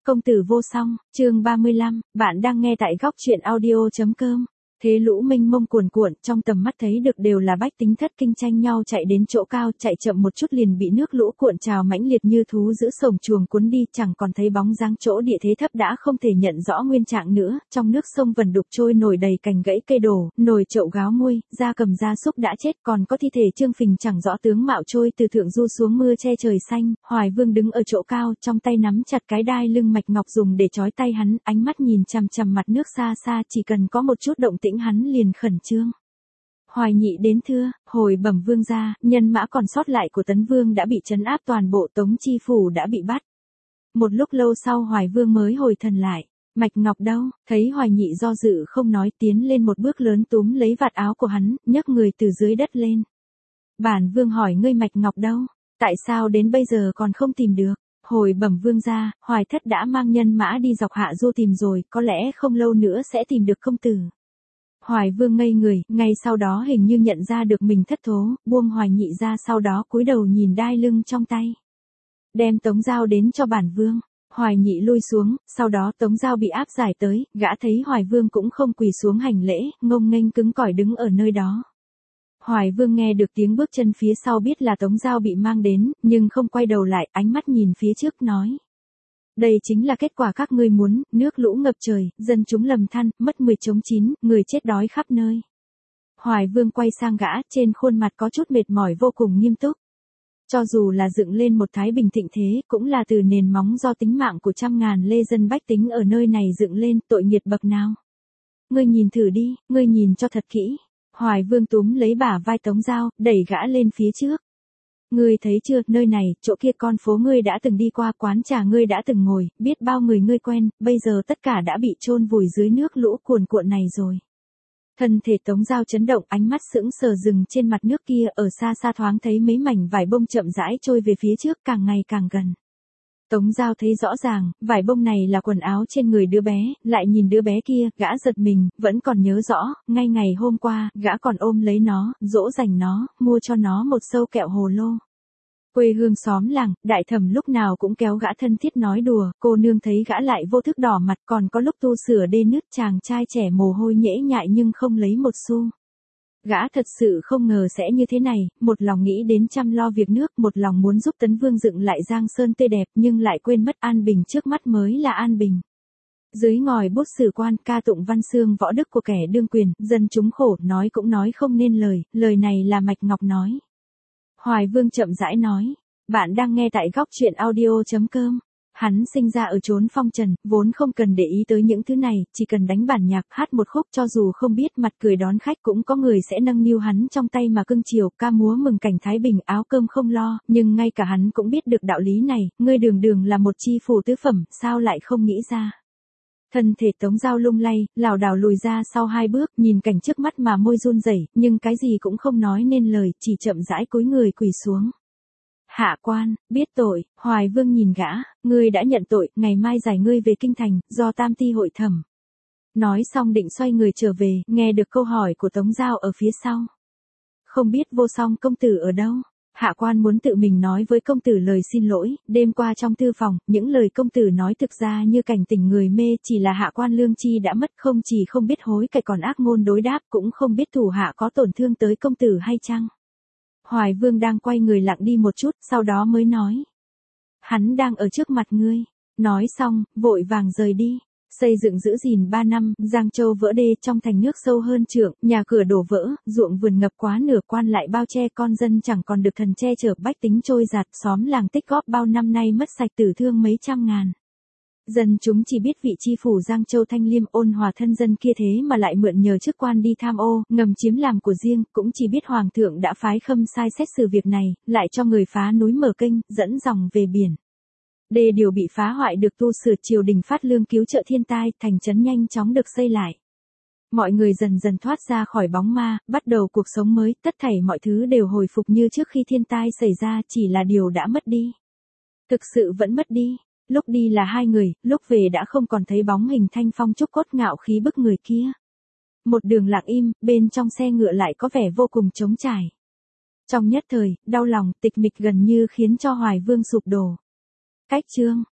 Công tử vô song, chương 35, bạn đang nghe tại góc truyện audio.com. Thế lũ mênh mông cuồn cuộn, trong tầm mắt thấy được đều là bách tính thất kinh tranh nhau chạy đến chỗ cao, chạy chậm một chút liền bị nước lũ cuộn trào mãnh liệt như thú giữ sổng chuồng cuốn đi, chẳng còn thấy bóng dáng, chỗ địa thế thấp đã không thể nhận rõ nguyên trạng nữa, trong nước sông vần đục trôi nổi đầy cành gãy cây đổ, nồi chậu gáo muôi, gia cầm gia súc đã chết, còn có thi thể trương phình chẳng rõ tướng mạo trôi từ thượng du xuống mưa che trời xanh. Hoài Vương đứng ở chỗ cao, trong tay nắm chặt cái đai lưng mạch ngọc dùng để trói tay hắn, ánh mắt nhìn chằm chằm mặt nước xa xa, chỉ cần có một chút động tĩnh hắn liền khẩn trương. Hoài Nhị đến thưa, hồi bẩm vương gia, nhân mã còn sót lại của Tấn Vương đã bị trấn áp, toàn bộ Tống chi phủ đã bị bắt. Một lúc lâu sau Hoài Vương mới hồi thần lại. Mạch ngọc đâu? Thấy Hoài Nhị do dự không nói, tiến lên một bước lớn túm lấy vạt áo của hắn, nhấc người từ dưới đất lên. Bản vương hỏi ngươi mạch ngọc đâu? Tại sao đến bây giờ còn không tìm được? Hồi bẩm vương gia, Hoài thất đã mang nhân mã đi dọc hạ du tìm rồi, có lẽ không lâu nữa sẽ tìm được công tử. Hoài Vương ngây người, ngay sau đó hình như nhận ra được mình thất thố, buông Hoài Nhị ra, sau đó cúi đầu nhìn đai lưng trong tay. Đem Tống Giao đến cho bản vương. Hoài Nhị lui xuống, sau đó Tống Giao bị áp giải tới, gã thấy Hoài Vương cũng không quỳ xuống hành lễ, ngông nghênh cứng cỏi đứng ở nơi đó. Hoài Vương nghe được tiếng bước chân phía sau biết là Tống Giao bị mang đến, nhưng không quay đầu lại, ánh mắt nhìn phía trước nói. Đây chính là kết quả các ngươi muốn, nước lũ ngập trời, dân chúng lầm than, mất 10 chống 9, người chết đói khắp nơi. Hoài Vương quay sang gã, trên khuôn mặt có chút mệt mỏi vô cùng nghiêm túc. Cho dù là dựng lên một thái bình thịnh thế, cũng là từ nền móng do tính mạng của trăm ngàn lê dân bách tính ở nơi này dựng lên, tội nghiệt bậc nào. Ngươi nhìn thử đi, ngươi nhìn cho thật kỹ. Hoài Vương túm lấy bả vai Tống Giao, đẩy gã lên phía trước. Ngươi thấy chưa, nơi này, chỗ kia con phố ngươi đã từng đi qua, quán trà ngươi đã từng ngồi, biết bao người ngươi quen, bây giờ tất cả đã bị chôn vùi dưới nước lũ cuồn cuộn này rồi. Thân thể Tống Giao chấn động, ánh mắt sững sờ dừng trên mặt nước kia, ở xa xa thoáng thấy mấy mảnh vải bông chậm rãi trôi về phía trước, càng ngày càng gần. Tống Giao thấy rõ ràng, vải bông này là quần áo trên người đứa bé, lại nhìn đứa bé kia, gã giật mình, vẫn còn nhớ rõ, ngay ngày hôm qua, gã còn ôm lấy nó, dỗ dành nó, mua cho nó một sâu kẹo hồ lô. Quê hương xóm làng, đại thẩm lúc nào cũng kéo gã thân thiết nói đùa, cô nương thấy gã lại vô thức đỏ mặt, còn có lúc tu sửa đê nứt, chàng trai trẻ mồ hôi nhễ nhại nhưng không lấy một xu. Gã thật sự không ngờ sẽ như thế này, một lòng nghĩ đến chăm lo việc nước, một lòng muốn giúp Tấn Vương dựng lại Giang Sơn tươi đẹp, nhưng lại quên mất an bình trước mắt mới là an bình. Dưới ngòi bút sử quan, ca tụng văn xương võ đức của kẻ đương quyền, dân chúng khổ, nói cũng nói không nên lời, lời này là Mạch Ngọc nói. Hoài Vương chậm rãi nói, bạn đang nghe tại góc truyện audio.com. Hắn sinh ra ở chốn phong trần, vốn không cần để ý tới những thứ này, chỉ cần đánh bản nhạc, hát một khúc, cho dù không biết mặt cười đón khách cũng có người sẽ nâng niu hắn trong tay mà cưng chiều, ca múa mừng cảnh thái bình, áo cơm không lo, nhưng ngay cả hắn cũng biết được đạo lý này, ngươi đường đường là một chi phủ tứ phẩm, sao lại không nghĩ ra. Thân thể Tống Giao lung lay, lảo đảo lùi ra sau 2 bước, nhìn cảnh trước mắt mà môi run rẩy, nhưng cái gì cũng không nói nên lời, chỉ chậm rãi cúi người quỳ xuống. Hạ quan, biết tội. Hoài Vương nhìn gã, ngươi đã nhận tội, ngày mai giải ngươi về kinh thành, do tam ti hội thẩm. Nói xong định xoay người trở về, nghe được câu hỏi của Tống Giao ở phía sau. Không biết vô song công tử ở đâu? Hạ quan muốn tự mình nói với công tử lời xin lỗi, đêm qua trong thư phòng, những lời công tử nói thực ra như cảnh tỉnh người mê, chỉ là hạ quan lương chi đã mất, không chỉ không biết hối cải còn ác ngôn đối đáp, cũng không biết thủ hạ có tổn thương tới công tử hay chăng. Hoài Vương đang quay người lặng đi một chút, sau đó mới nói. Hắn đang ở trước mặt ngươi. Nói xong, vội vàng rời đi. Xây dựng giữ gìn 3 năm, Giang Châu vỡ đê, trong thành nước sâu hơn trượng, nhà cửa đổ vỡ, ruộng vườn ngập quá nửa, quan lại bao che, con dân chẳng còn được thần che chở, bách tính trôi giạt, xóm làng tích góp bao năm nay mất sạch, tử thương mấy trăm ngàn. Dân chúng chỉ biết vị chi phủ Giang Châu thanh liêm ôn hòa thân dân kia thế mà lại mượn nhờ chức quan đi tham ô, ngầm chiếm làm của riêng, cũng chỉ biết hoàng thượng đã phái khâm sai xét xử việc này, lại cho người phá núi mở kênh, dẫn dòng về biển. Đê điều bị phá hoại được tu sửa, triều đình phát lương cứu trợ thiên tai, thành trấn nhanh chóng được xây lại. Mọi người dần dần thoát ra khỏi bóng ma, bắt đầu cuộc sống mới, tất thảy mọi thứ đều hồi phục như trước khi thiên tai xảy ra, chỉ là điều đã mất đi. Thực sự vẫn mất đi. Lúc đi là 2 người, lúc về đã không còn thấy bóng hình thanh phong trúc cốt ngạo khí bức người kia. Một đường lặng im, bên trong xe ngựa lại có vẻ vô cùng trống trải. Trong nhất thời, đau lòng, tịch mịch gần như khiến cho Hoài Vương sụp đổ. Cách chương